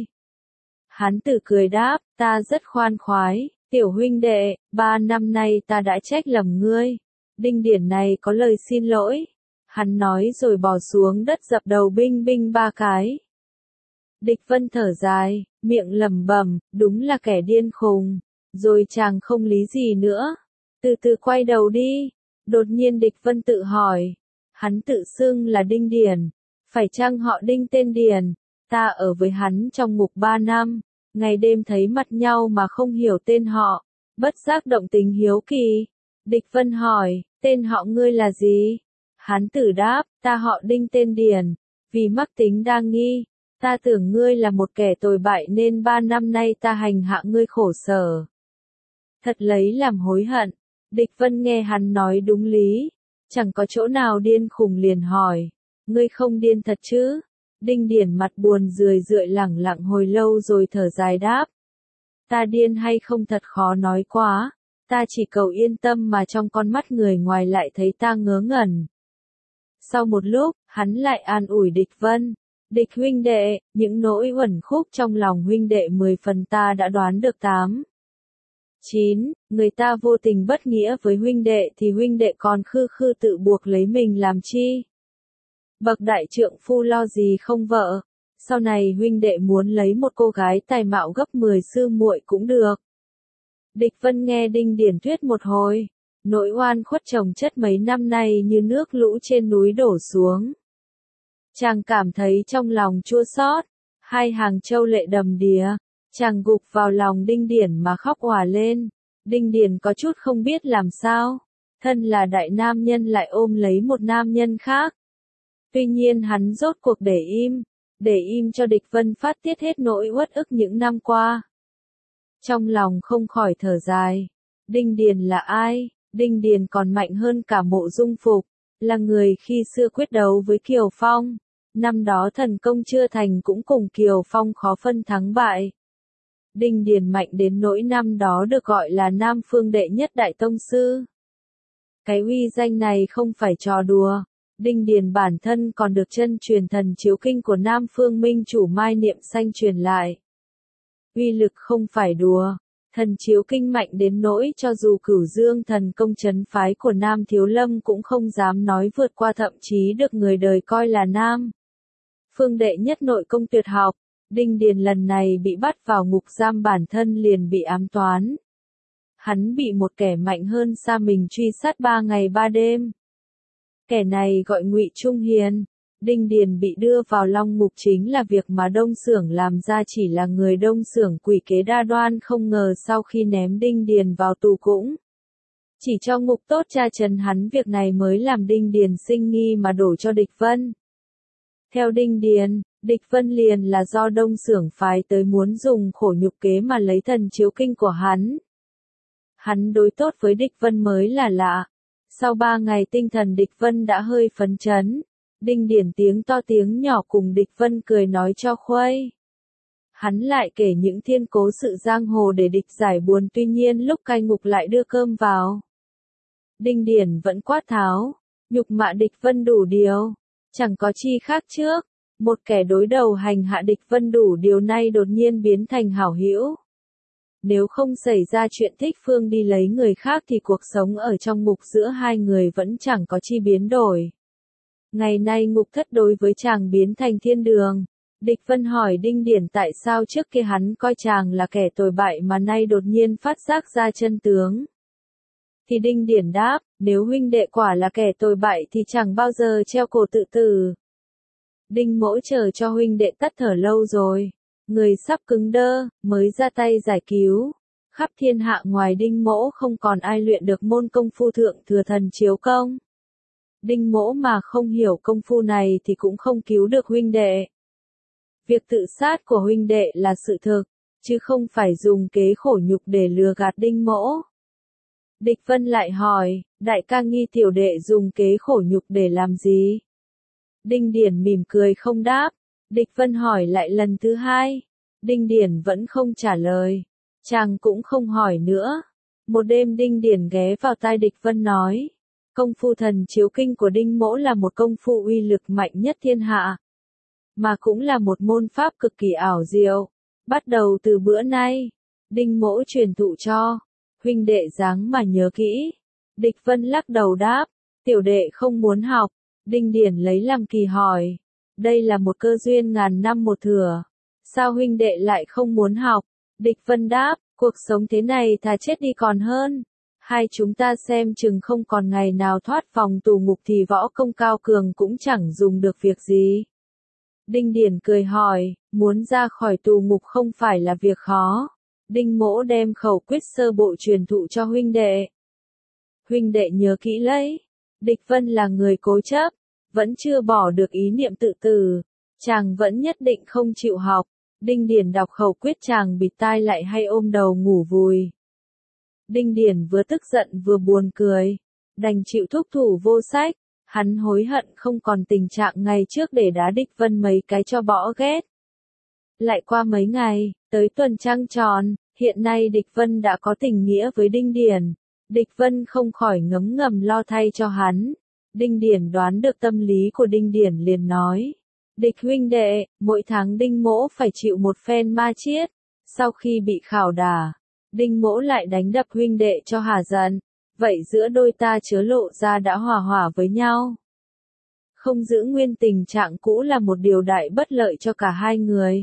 Hán tử cười đáp, ta rất khoan khoái, tiểu huynh đệ, ba năm nay ta đã trách lầm ngươi. Đinh Điển này có lời xin lỗi. Hắn nói rồi bò xuống đất dập đầu binh binh ba cái. Địch Vân thở dài, miệng lẩm bẩm, đúng là kẻ điên khùng. Rồi chàng không lý gì nữa. Từ từ quay đầu đi. Đột nhiên Địch Vân tự hỏi. Hắn tự xưng là Đinh Điển. Phải chăng họ Đinh tên Điển? Ta ở với hắn trong ngục ba năm. Ngày đêm thấy mặt nhau mà không hiểu tên họ. Bất giác động tính hiếu kỳ. Địch Vân hỏi, tên họ ngươi là gì? Hán tử đáp, ta họ Đinh tên Điển, vì mắc tính đa nghi, ta tưởng ngươi là một kẻ tồi bại nên ba năm nay ta hành hạ ngươi khổ sở. Thật lấy làm hối hận, Địch Vân nghe hắn nói đúng lý, chẳng có chỗ nào điên khùng liền hỏi, ngươi không điên thật chứ? Đinh Điển mặt buồn rười rượi lẳng lặng hồi lâu rồi thở dài đáp. Ta điên hay không thật khó nói quá, ta chỉ cầu yên tâm mà trong con mắt người ngoài lại thấy ta ngớ ngẩn. Sau một lúc, hắn lại an ủi Địch Vân. Địch huynh đệ, những nỗi uẩn khúc trong lòng huynh đệ mười phần ta đã đoán được tám. chín. Người ta vô tình bất nghĩa với huynh đệ thì huynh đệ còn khư khư tự buộc lấy mình làm chi? Bậc đại trượng phu lo gì không vợ, sau này huynh đệ muốn lấy một cô gái tài mạo gấp mười sư muội cũng được. Địch Vân nghe Đinh Điển thuyết một hồi. Nỗi oan khuất chồng chất mấy năm nay như nước lũ trên núi đổ xuống. Chàng cảm thấy trong lòng chua xót, hai hàng châu lệ đầm đìa, chàng gục vào lòng Đinh Điển mà khóc òa lên. Đinh Điển có chút không biết làm sao, thân là đại nam nhân lại ôm lấy một nam nhân khác. Tuy nhiên hắn rốt cuộc để im, để im cho Địch Vân phát tiết hết nỗi uất ức những năm qua. Trong lòng không khỏi thở dài, Đinh Điển là ai? Đinh Điển còn mạnh hơn cả Mộ Dung Phục, là người khi xưa quyết đấu với Kiều Phong. Năm đó thần công chưa thành cũng cùng Kiều Phong khó phân thắng bại. Đinh Điển mạnh đến nỗi năm đó được gọi là Nam Phương đệ nhất đại tông sư. Cái uy danh này không phải trò đùa. Đinh Điển bản thân còn được chân truyền thần chiếu kinh của Nam Phương Minh chủ Mai Niệm Xanh truyền lại. Uy lực không phải đùa. Thần chiếu kinh mạnh đến nỗi cho dù Cửu Dương thần công trấn phái của Nam Thiếu Lâm cũng không dám nói vượt qua, thậm chí được người đời coi là Nam Phương đệ nhất nội công tuyệt học. Đinh Điển lần này bị bắt vào ngục giam bản thân liền bị ám toán. Hắn bị một kẻ mạnh hơn xa mình truy sát ba ngày ba đêm. Kẻ này gọi Ngụy Trung Hiền. Đinh Điển bị đưa vào Long Ngục chính là việc mà Đông Xưởng làm ra, chỉ là người Đông Xưởng quỷ kế đa đoan, không ngờ sau khi ném Đinh Điển vào tù cũng chỉ cho ngục tốt tra trấn hắn, việc này mới làm Đinh Điển sinh nghi mà đổ cho Địch Vân. Theo Đinh Điển, Địch Vân liền là do Đông Xưởng phái tới muốn dùng khổ nhục kế mà lấy thần chiếu kinh của hắn. Hắn đối tốt với Địch Vân mới là lạ. Sau ba ngày tinh thần Địch Vân đã hơi phấn chấn. Đinh Điển tiếng to tiếng nhỏ cùng Địch Vân cười nói cho khuây. Hắn lại kể những thiên cố sự giang hồ để địch giải buồn, tuy nhiên lúc cai ngục lại đưa cơm vào. Đinh Điển vẫn quát tháo, nhục mạ Địch Vân đủ điều, chẳng có chi khác trước. Một kẻ đối đầu hành hạ Địch Vân đủ điều nay đột nhiên biến thành hảo hữu. Nếu không xảy ra chuyện Thích Phương đi lấy người khác thì cuộc sống ở trong ngục giữa hai người vẫn chẳng có chi biến đổi. Ngày nay ngục thất đối với chàng biến thành thiên đường. Địch Vân hỏi Đinh Điển tại sao trước kia hắn coi chàng là kẻ tồi bại mà nay đột nhiên phát giác ra chân tướng. Thì Đinh Điển đáp, nếu huynh đệ quả là kẻ tồi bại thì chẳng bao giờ treo cổ tự tử. Đinh Mỗ chờ cho huynh đệ tắt thở lâu rồi, người sắp cứng đơ, mới ra tay giải cứu. Khắp thiên hạ ngoài Đinh Mỗ không còn ai luyện được môn công phu thượng thừa thần chiếu công. Đinh Mỗ mà không hiểu công phu này thì cũng không cứu được huynh đệ. Việc tự sát của huynh đệ là sự thực, chứ không phải dùng kế khổ nhục để lừa gạt Đinh Mỗ. Địch Vân lại hỏi, đại ca nghi tiểu đệ dùng kế khổ nhục để làm gì? Đinh Điển mỉm cười không đáp. Địch Vân hỏi lại lần thứ hai. Đinh Điển vẫn không trả lời. Chàng cũng không hỏi nữa. Một đêm Đinh Điển ghé vào tai Địch Vân nói. Công phu thần chiếu kinh của Đinh Mỗ là một công phu uy lực mạnh nhất thiên hạ. Mà cũng là một môn pháp cực kỳ ảo diệu. Bắt đầu từ bữa nay, Đinh Mỗ truyền thụ cho. Huynh đệ dáng mà nhớ kỹ. Địch Vân lắc đầu đáp. Tiểu đệ không muốn học. Đinh Điển lấy làm kỳ hỏi. Đây là một cơ duyên ngàn năm một thửa. Sao huynh đệ lại không muốn học? Địch Vân đáp. Cuộc sống thế này thà chết đi còn hơn. Hai chúng ta xem chừng không còn ngày nào thoát phòng tù ngục thì võ công cao cường cũng chẳng dùng được việc gì. Đinh Điển cười hỏi. Muốn ra khỏi tù ngục không phải là việc khó. Đinh Mỗ đem khẩu quyết sơ bộ truyền thụ cho huynh đệ. Huynh đệ nhớ kỹ lấy. Địch Vân là người cố chấp, vẫn chưa bỏ được ý niệm tự tử, chàng vẫn nhất định không chịu học. Đinh Điển đọc khẩu quyết chàng bịt tai lại hay ôm đầu ngủ vùi. Đinh Điển vừa tức giận vừa buồn cười, đành chịu thúc thủ vô sách, hắn hối hận không còn tình trạng ngày trước để đá Địch Vân mấy cái cho bỏ ghét. Lại qua mấy ngày, tới tuần trăng tròn, hiện nay Địch Vân đã có tình nghĩa với Đinh Điển. Địch Vân không khỏi ngấm ngầm lo thay cho hắn. Đinh Điển đoán được tâm lý của Đinh Điển liền nói. Địch huynh đệ, mỗi tháng Đinh Mỗ phải chịu một phen ma chiết. Sau khi bị khảo đả, Đinh Mỗ lại đánh đập huynh đệ cho hả giận. Vậy giữa đôi ta chớ lộ ra đã hòa hòa với nhau. Không giữ nguyên tình trạng cũ là một điều đại bất lợi cho cả hai người.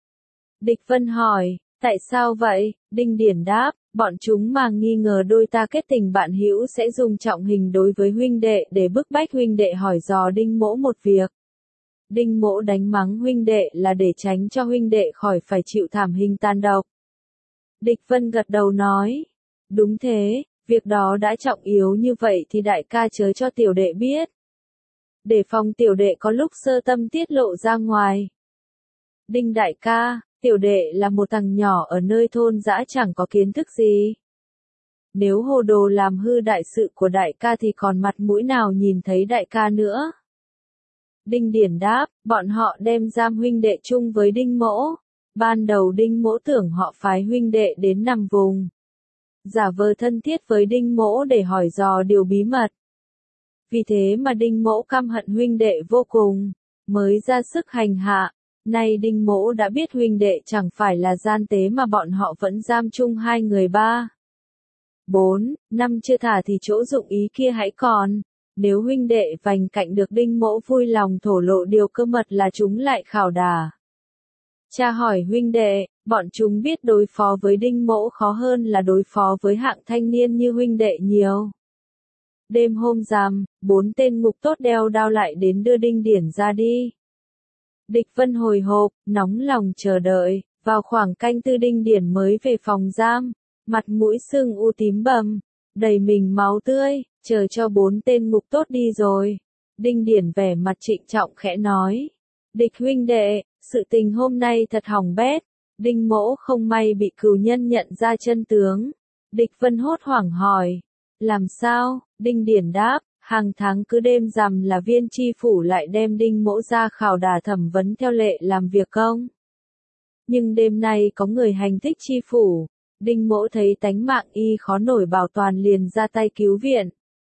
Địch Vân hỏi, tại sao vậy? Đinh Điển đáp, bọn chúng mà nghi ngờ đôi ta kết tình bạn hữu sẽ dùng trọng hình đối với huynh đệ để bức bách huynh đệ hỏi dò Đinh Mỗ một việc. Đinh Mỗ đánh mắng huynh đệ là để tránh cho huynh đệ khỏi phải chịu thảm hình tàn độc. Địch Vân gật đầu nói, đúng thế, việc đó đã trọng yếu như vậy thì đại ca chớ cho tiểu đệ biết. Để phòng tiểu đệ có lúc sơ tâm tiết lộ ra ngoài. Đinh đại ca, tiểu đệ là một thằng nhỏ ở nơi thôn dã chẳng có kiến thức gì. Nếu hồ đồ làm hư đại sự của đại ca thì còn mặt mũi nào nhìn thấy đại ca nữa. Đinh Điển đáp, bọn họ đem giam huynh đệ chung với Đinh Mỗ. Ban đầu Đinh Mỗ tưởng họ phái huynh đệ đến nằm vùng. Giả vờ thân thiết với Đinh Mỗ để hỏi dò điều bí mật. Vì thế mà Đinh Mỗ căm hận huynh đệ vô cùng, mới ra sức hành hạ. Nay Đinh Mỗ đã biết huynh đệ chẳng phải là gian tế mà bọn họ vẫn giam chung hai người ba. Bốn, năm chưa thả thì chỗ dụng ý kia hãy còn. Nếu huynh đệ vành cạnh được Đinh Mỗ vui lòng thổ lộ điều cơ mật là chúng lại khảo đả. Cha hỏi huynh đệ, bọn chúng biết đối phó với Đinh Mỗ khó hơn là đối phó với hạng thanh niên như huynh đệ nhiều. Đêm hôm rằm, bốn tên ngục tốt đeo đao lại đến đưa Đinh Điển ra đi. Địch Vân hồi hộp, nóng lòng chờ đợi, vào khoảng canh tư Đinh Điển mới về phòng giam, mặt mũi sưng u tím bầm, đầy mình máu tươi, chờ cho bốn tên ngục tốt đi rồi. Đinh Điển vẻ mặt trịnh trọng khẽ nói, địch huynh đệ, sự tình hôm nay thật hỏng bét, Đinh Mỗ không may bị cừu nhân nhận ra chân tướng. Địch Vân hốt hoảng hỏi, làm sao? Đinh Điển đáp, hàng tháng cứ đêm rằm là viên tri phủ lại đem Đinh Mỗ ra khảo đả thẩm vấn theo lệ làm việc công. Nhưng đêm nay có người hành thích tri phủ, Đinh Mỗ thấy tánh mạng y khó nổi bảo toàn liền ra tay cứu viện.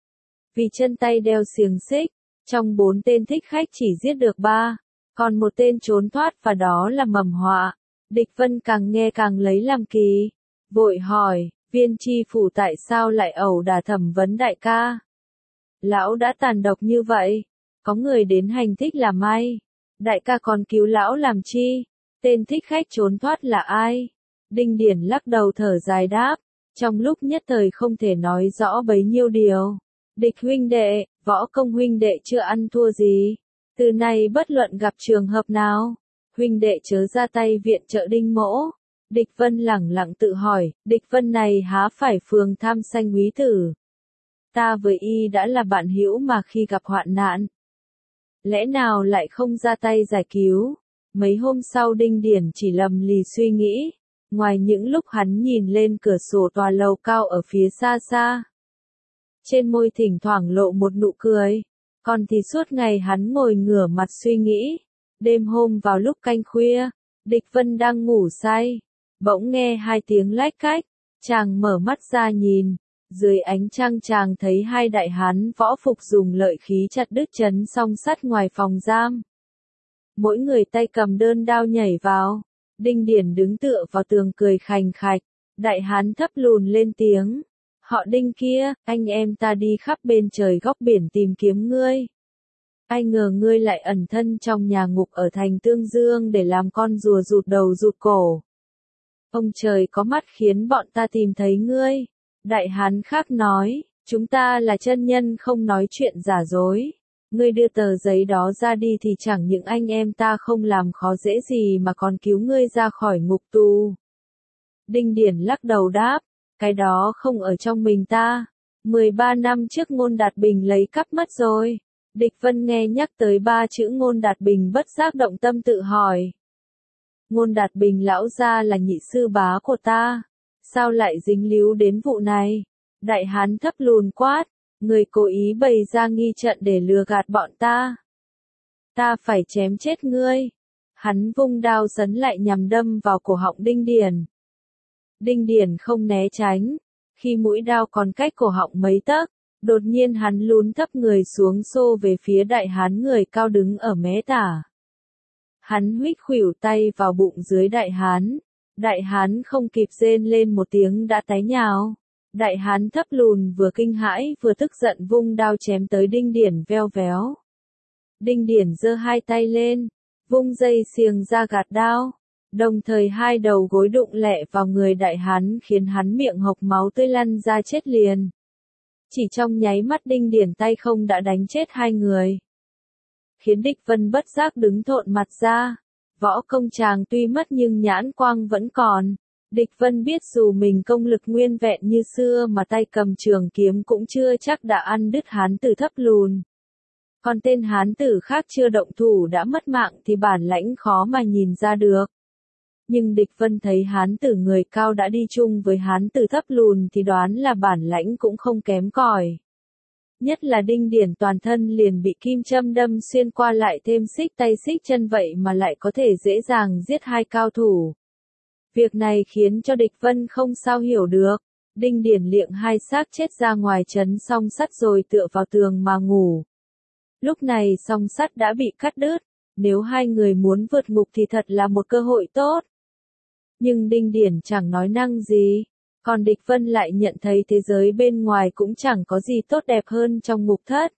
Vì chân tay đeo xiềng xích, trong bốn tên thích khách chỉ giết được ba, còn một tên trốn thoát và đó là mầm họa. Địch Vân càng nghe càng lấy làm kỳ, vội hỏi, viên tri phủ tại sao lại ẩu đả thẩm vấn đại ca? Lão đã tàn độc như vậy, có người đến hành thích là may, đại ca còn cứu lão làm chi? Tên thích khách trốn thoát là ai? Đinh Điển lắc đầu thở dài đáp, trong lúc nhất thời không thể nói rõ bấy nhiêu điều. Địch huynh đệ, võ công huynh đệ chưa ăn thua gì, Từ nay bất luận gặp trường hợp nào, huynh đệ chớ ra tay viện trợ Đinh Mỗ. Địch Vân lẳng lặng tự hỏi, Địch Vân này há phải phường tham sanh úy tử. Ta với y đã là bạn hữu mà khi gặp hoạn nạn. Lẽ nào lại không ra tay giải cứu? Mấy hôm sau Đinh Điển chỉ lầm lì suy nghĩ, ngoài những lúc hắn nhìn lên cửa sổ tòa lầu cao ở phía xa xa. Trên môi thỉnh thoảng lộ một nụ cười, còn thì suốt ngày hắn ngồi ngửa mặt suy nghĩ. Đêm hôm vào lúc canh khuya, Địch Vân đang ngủ say, bỗng nghe hai tiếng lách cách, chàng mở mắt ra nhìn, dưới ánh trăng chàng thấy hai đại hán võ phục dùng lợi khí chặt đứt chấn song sắt ngoài phòng giam. Mỗi người tay cầm đơn đao nhảy vào, Đinh Điển đứng tựa vào tường cười khành khạch, đại hán thấp lùn lên tiếng, họ Đinh kia, anh em ta đi khắp bên trời góc biển tìm kiếm ngươi. Ai ngờ ngươi lại ẩn thân trong nhà ngục ở thành Tương Dương để làm con rùa rụt đầu rụt cổ. Ông trời có mắt khiến bọn ta tìm thấy ngươi. Đại hán khác nói, chúng ta là chân nhân không nói chuyện giả dối. Ngươi đưa tờ giấy đó ra đi thì chẳng những anh em ta không làm khó dễ gì mà còn cứu ngươi ra khỏi ngục tù. Đinh Điển lắc đầu đáp, cái đó không ở trong mình ta. mười ba năm trước Ngôn Đạt Bình lấy cắp mất rồi. Địch Vân nghe nhắc tới ba chữ Ngôn Đạt Bình bất giác động tâm tự hỏi. Ngôn Đạt Bình lão gia là nhị sư bá của ta, sao lại dính líu đến vụ này? Đại hán thấp lùn quát, người cố ý bày ra nghi trận để lừa gạt bọn ta. Ta phải chém chết ngươi. Hắn vung đao sấn lại nhằm đâm vào cổ họng Đinh Điển. Đinh Điển không né tránh, khi mũi đao còn cách cổ họng mấy tấc, đột nhiên hắn lún thấp người xuống xô về phía đại hán người cao đứng ở mé tả. Hắn huých khuỷu tay vào bụng dưới đại hán. Đại hán không kịp rên lên một tiếng đã té nhào. Đại hán thấp lùn vừa kinh hãi vừa tức giận vung đao chém tới Đinh Điển veo véo. Đinh Điển giơ hai tay lên, vung dây xiềng ra gạt đao. Đồng thời hai đầu gối đụng lẹ vào người đại hán khiến hắn miệng hộc máu tươi lăn ra chết liền. Chỉ trong nháy mắt Đinh Điển tay không đã đánh chết hai người. Khiến Địch Vân bất giác đứng thộn mặt ra. Võ công chàng tuy mất nhưng nhãn quang vẫn còn. Địch Vân biết dù mình công lực nguyên vẹn như xưa mà tay cầm trường kiếm cũng chưa chắc đã ăn đứt hán tử thấp lùn. Còn tên hán tử khác chưa động thủ đã mất mạng thì bản lãnh khó mà nhìn ra được. Nhưng Địch Vân thấy hán tử người cao đã đi chung với hán tử thấp lùn thì đoán là bản lãnh cũng không kém cỏi. Nhất là Đinh Điển toàn thân liền bị kim châm đâm xuyên qua lại thêm xích tay xích chân vậy mà lại có thể dễ dàng giết hai cao thủ. Việc này khiến cho Địch Vân không sao hiểu được. Đinh Điển liệng hai xác chết ra ngoài trấn song sắt rồi tựa vào tường mà ngủ. Lúc này song sắt đã bị cắt đứt, nếu hai người muốn vượt ngục thì thật là một cơ hội tốt. Nhưng Đinh Điển chẳng nói năng gì, còn Địch Vân lại nhận thấy thế giới bên ngoài cũng chẳng có gì tốt đẹp hơn trong ngục thất.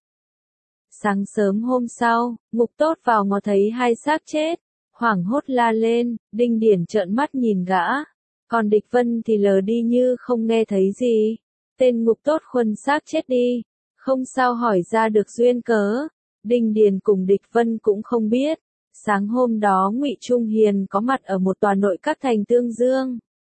Sáng sớm hôm sau, Ngục Tốt vào ngó thấy hai xác chết, hoảng hốt la lên. Đinh Điển trợn mắt nhìn gã, còn Địch Vân thì lờ đi như không nghe thấy gì. Tên Ngục Tốt khuân xác chết đi, không sao hỏi ra được duyên cớ. Đinh Điển cùng Địch Vân cũng không biết. Sáng hôm đó Ngụy Trung Hiền có mặt ở một tòa nội các thành Tương Dương.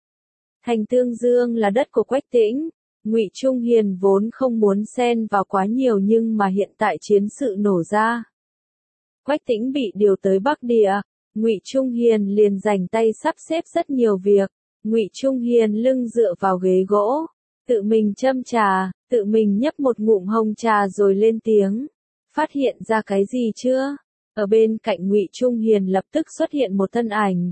Thành Tương Dương là đất của Quách Tĩnh. Ngụy Trung Hiền vốn không muốn xen vào quá nhiều nhưng mà hiện tại chiến sự nổ ra. Quách Tĩnh bị điều tới Bắc Địa, Ngụy Trung Hiền liền dành tay sắp xếp rất nhiều việc. Ngụy Trung Hiền lưng dựa vào ghế gỗ, tự mình châm trà, tự mình nhấp một ngụm hồng trà rồi lên tiếng. Phát hiện ra cái gì chưa? Ở bên cạnh Ngụy Trung Hiền lập tức xuất hiện một thân ảnh.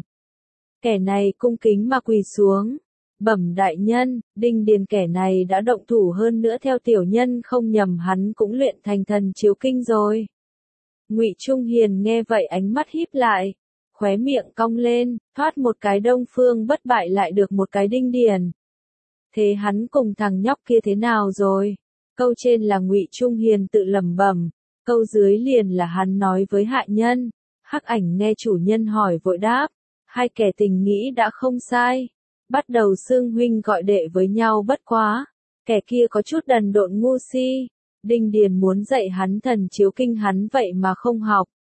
Kẻ này cung kính mà quỳ xuống. Bẩm đại nhân, Đinh Điền kẻ này đã động thủ, hơn nữa theo tiểu nhân không nhầm hắn cũng luyện thành thần chiếu kinh rồi. Ngụy Trung Hiền nghe vậy ánh mắt híp lại, khóe miệng cong lên, thoát một cái Đông Phương bất bại lại được một cái Đinh Điền. Thế hắn cùng thằng nhóc kia thế nào rồi? Câu trên là Ngụy Trung Hiền tự lẩm bẩm, câu dưới liền là hắn nói với hạ nhân. Hắc Ảnh nghe chủ nhân hỏi vội đáp, hai kẻ tình nghĩ đã không sai. Bắt đầu xưng huynh gọi đệ với nhau bất quá. Kẻ kia có chút đần độn ngu si. Đinh Điền muốn dạy hắn thần chiếu kinh hắn vậy mà không học.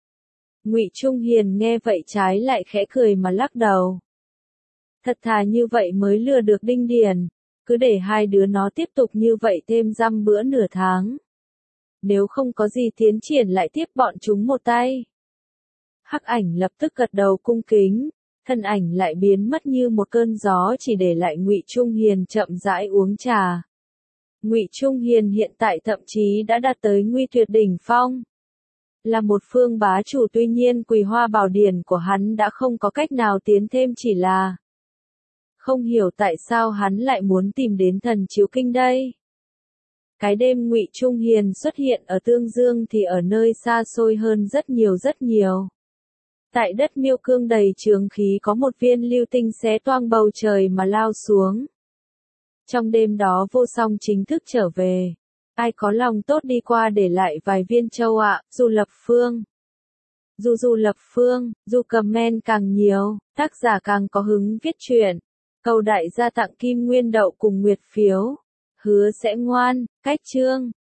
Ngụy Trung Hiền nghe vậy trái lại khẽ cười mà lắc đầu. Thật thà như vậy mới lừa được Đinh Điền, cứ để hai đứa nó tiếp tục như vậy thêm dăm bữa nửa tháng. Nếu không có gì tiến triển lại tiếp bọn chúng một tay. Hắc Ảnh lập tức gật đầu cung kính, thân ảnh lại biến mất như một cơn gió chỉ để lại Ngụy Trung Hiền chậm rãi uống trà. Ngụy Trung Hiền hiện tại thậm chí đã đạt tới nguy tuyệt đỉnh phong. Là một phương bá chủ, tuy nhiên Quỳ Hoa Bảo Điển của hắn đã không có cách nào tiến thêm, chỉ là không hiểu tại sao hắn lại muốn tìm đến Thần Chiếu Kinh đây. Cái đêm Ngụy Trung Hiền xuất hiện ở Tương Dương thì ở nơi xa xôi hơn rất nhiều rất nhiều. Tại đất Miêu Cương đầy trường khí có một viên lưu tinh xé toang bầu trời mà lao xuống. Trong đêm đó Vô Song chính thức trở về. Ai có lòng tốt đi qua để lại vài viên châu ạ, dù lập phương. Dù dù lập phương, dù comment càng nhiều, tác giả càng có hứng viết truyện. Cầu đại gia tặng kim nguyên đậu cùng nguyệt phiếu. Hứa sẽ ngoan, cách chương.